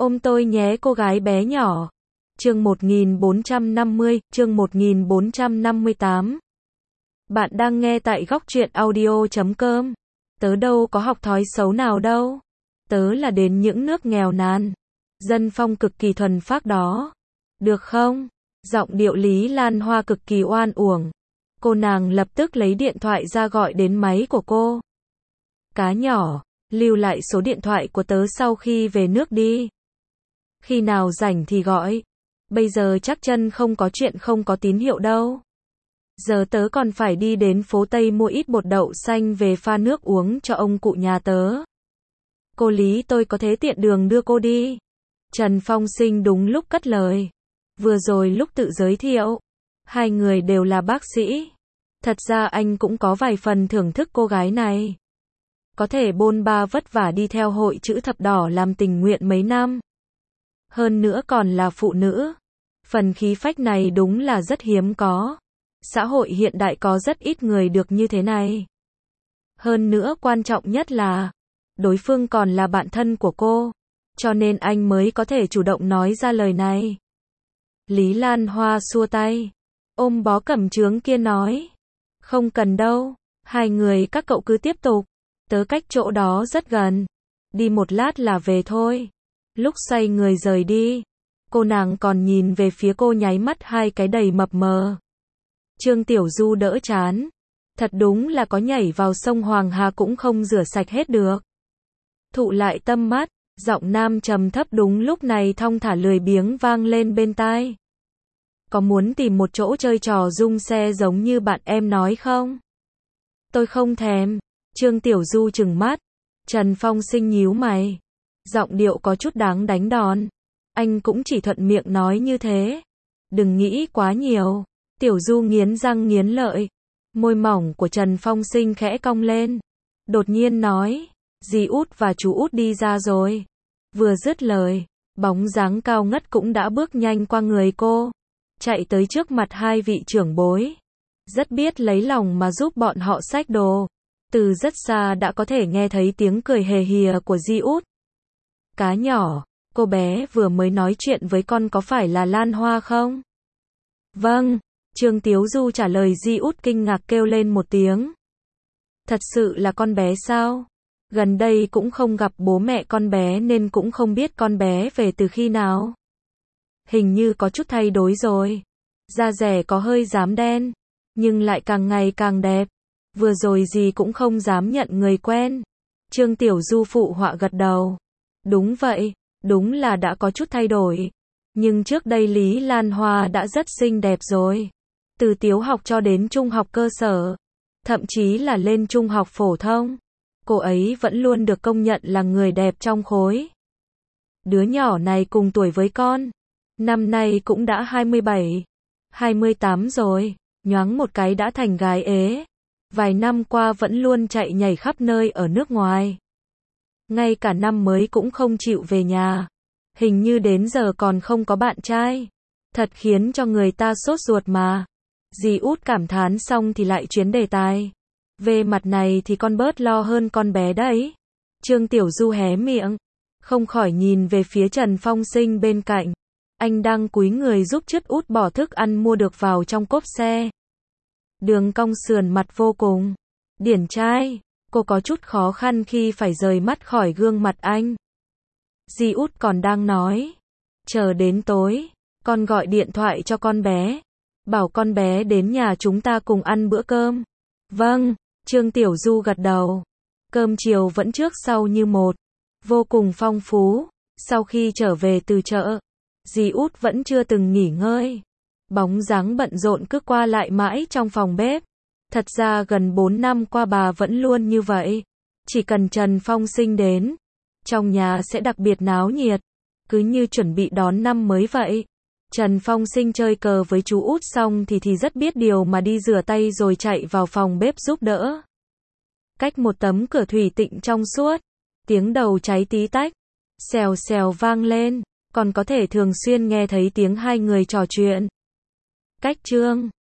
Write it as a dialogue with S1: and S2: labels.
S1: Ôm tôi nhé cô gái bé nhỏ. Chương 1450, chương 1458. Bạn đang nghe tại góc truyện audio.com. Tớ đâu có học thói xấu nào đâu. Tớ là đến những nước nghèo nàn. Dân phong cực kỳ thuần phác đó. Được không? Giọng điệu Lý Lan Hoa cực kỳ oan uổng. Cô nàng lập tức lấy điện thoại ra gọi đến máy của cô. Cá nhỏ, lưu lại số điện thoại của tớ sau khi về nước đi. Khi nào rảnh thì gọi. Bây giờ chắc chân không có chuyện không có tín hiệu đâu. Giờ tớ còn phải đi đến phố Tây mua ít bột đậu xanh về pha nước uống cho ông cụ nhà tớ. Cô Lý tôi có thế tiện đường đưa cô đi. Trần Phong Sinh đúng lúc cất lời. Vừa rồi lúc tự giới thiệu, hai người đều là bác sĩ. Thật ra anh cũng có vài phần thưởng thức cô gái này. Có thể bôn ba vất vả đi theo hội chữ thập đỏ làm tình nguyện mấy năm. Hơn nữa còn là phụ nữ. Phần khí phách này đúng là rất hiếm có. Xã hội hiện đại có rất ít người được như thế này. Hơn nữa quan trọng nhất là, đối phương còn là bạn thân của cô. Cho nên anh mới có thể chủ động nói ra lời này. Lý Lan Hoa xua tay. Ôm bó cẩm chướng kia nói. Không cần đâu. Hai người các cậu cứ tiếp tục. Tớ cách chỗ đó rất gần. Đi một lát là về thôi. Lúc xoay người rời đi, cô nàng còn nhìn về phía cô nháy mắt hai cái đầy mập mờ. Trương Tiểu Du đỡ chán. Thật đúng là có nhảy vào sông Hoàng Hà cũng không rửa sạch hết được. Thụ lại tâm mắt, giọng nam trầm thấp đúng lúc này thong thả lười biếng vang lên bên tai. Có muốn tìm một chỗ chơi trò rung xe giống như bạn em nói không? Tôi không thèm. Trương Tiểu Du trừng mắt. Trần Phong Sinh nhíu mày. Giọng điệu có chút đáng đánh đòn. Anh cũng chỉ thuận miệng nói như thế. Đừng nghĩ quá nhiều. Tiểu Du nghiến răng nghiến lợi. Môi mỏng của Trần Phong Sinh khẽ cong lên. Đột nhiên nói. Dì Út và chú Út đi ra rồi. Vừa dứt lời, bóng dáng cao ngất cũng đã bước nhanh qua người cô. Chạy tới trước mặt hai vị trưởng bối. Rất biết lấy lòng mà giúp bọn họ xách đồ. Từ rất xa đã có thể nghe thấy tiếng cười hề hìa của Di Út. Cá nhỏ, cô bé vừa mới nói chuyện với con có phải là Lan Hoa không? Vâng, Trương Tiếu Du trả lời. Di Út kinh ngạc kêu lên một tiếng. Thật sự là con bé sao? Gần đây cũng không gặp bố mẹ con bé nên cũng không biết con bé về từ khi nào. Hình như có chút thay đổi rồi. Da dẻ có hơi rám đen, nhưng lại càng ngày càng đẹp. Vừa rồi gì cũng không dám nhận người quen. Trương Tiểu Du phụ họa gật đầu. Đúng vậy, đúng là đã có chút thay đổi. Nhưng trước đây Lý Lan Hoa đã rất xinh đẹp rồi. Từ tiểu học cho đến trung học cơ sở, thậm chí là lên trung học phổ thông, cô ấy vẫn luôn được công nhận là người đẹp trong khối. Đứa nhỏ này cùng tuổi với con. Năm nay cũng đã 27, 28 rồi. Nhoáng một cái đã thành gái ế. Vài năm qua vẫn luôn chạy nhảy khắp nơi ở nước ngoài. Ngay cả năm mới cũng không chịu về nhà. Hình như đến giờ còn không có bạn trai. Thật khiến cho người ta sốt ruột mà. Dì Út cảm thán xong thì lại chuyển đề tài. Về mặt này thì con bớt lo hơn con bé đấy. Trương Tiểu Du hé miệng. Không khỏi nhìn về phía Trần Phong Sinh bên cạnh. Anh đang cúi người giúp chất Út bỏ thức ăn mua được vào trong cốp xe. Đường cong sườn mặt vô cùng điển trai. Cô có chút khó khăn khi phải rời mắt khỏi gương mặt anh. Di Út còn đang nói. Chờ đến tối, con gọi điện thoại cho con bé. Bảo con bé đến nhà chúng ta cùng ăn bữa cơm. Vâng, Trương Tiểu Du gật đầu. Cơm chiều vẫn trước sau như một. Vô cùng phong phú. Sau khi trở về từ chợ, Di Út vẫn chưa từng nghỉ ngơi. Bóng dáng bận rộn cứ qua lại mãi trong phòng bếp. Thật ra gần 4 năm qua bà vẫn luôn như vậy. Chỉ cần Trần Phong Sinh đến, trong nhà sẽ đặc biệt náo nhiệt. Cứ như chuẩn bị đón năm mới vậy. Trần Phong Sinh chơi cờ với chú Út xong thì rất biết điều mà đi rửa tay rồi chạy vào phòng bếp giúp đỡ. Cách một tấm cửa thủy tịnh trong suốt, tiếng đầu cháy tí tách, xèo xèo vang lên, còn có thể thường xuyên nghe thấy tiếng hai người trò chuyện. Cách chương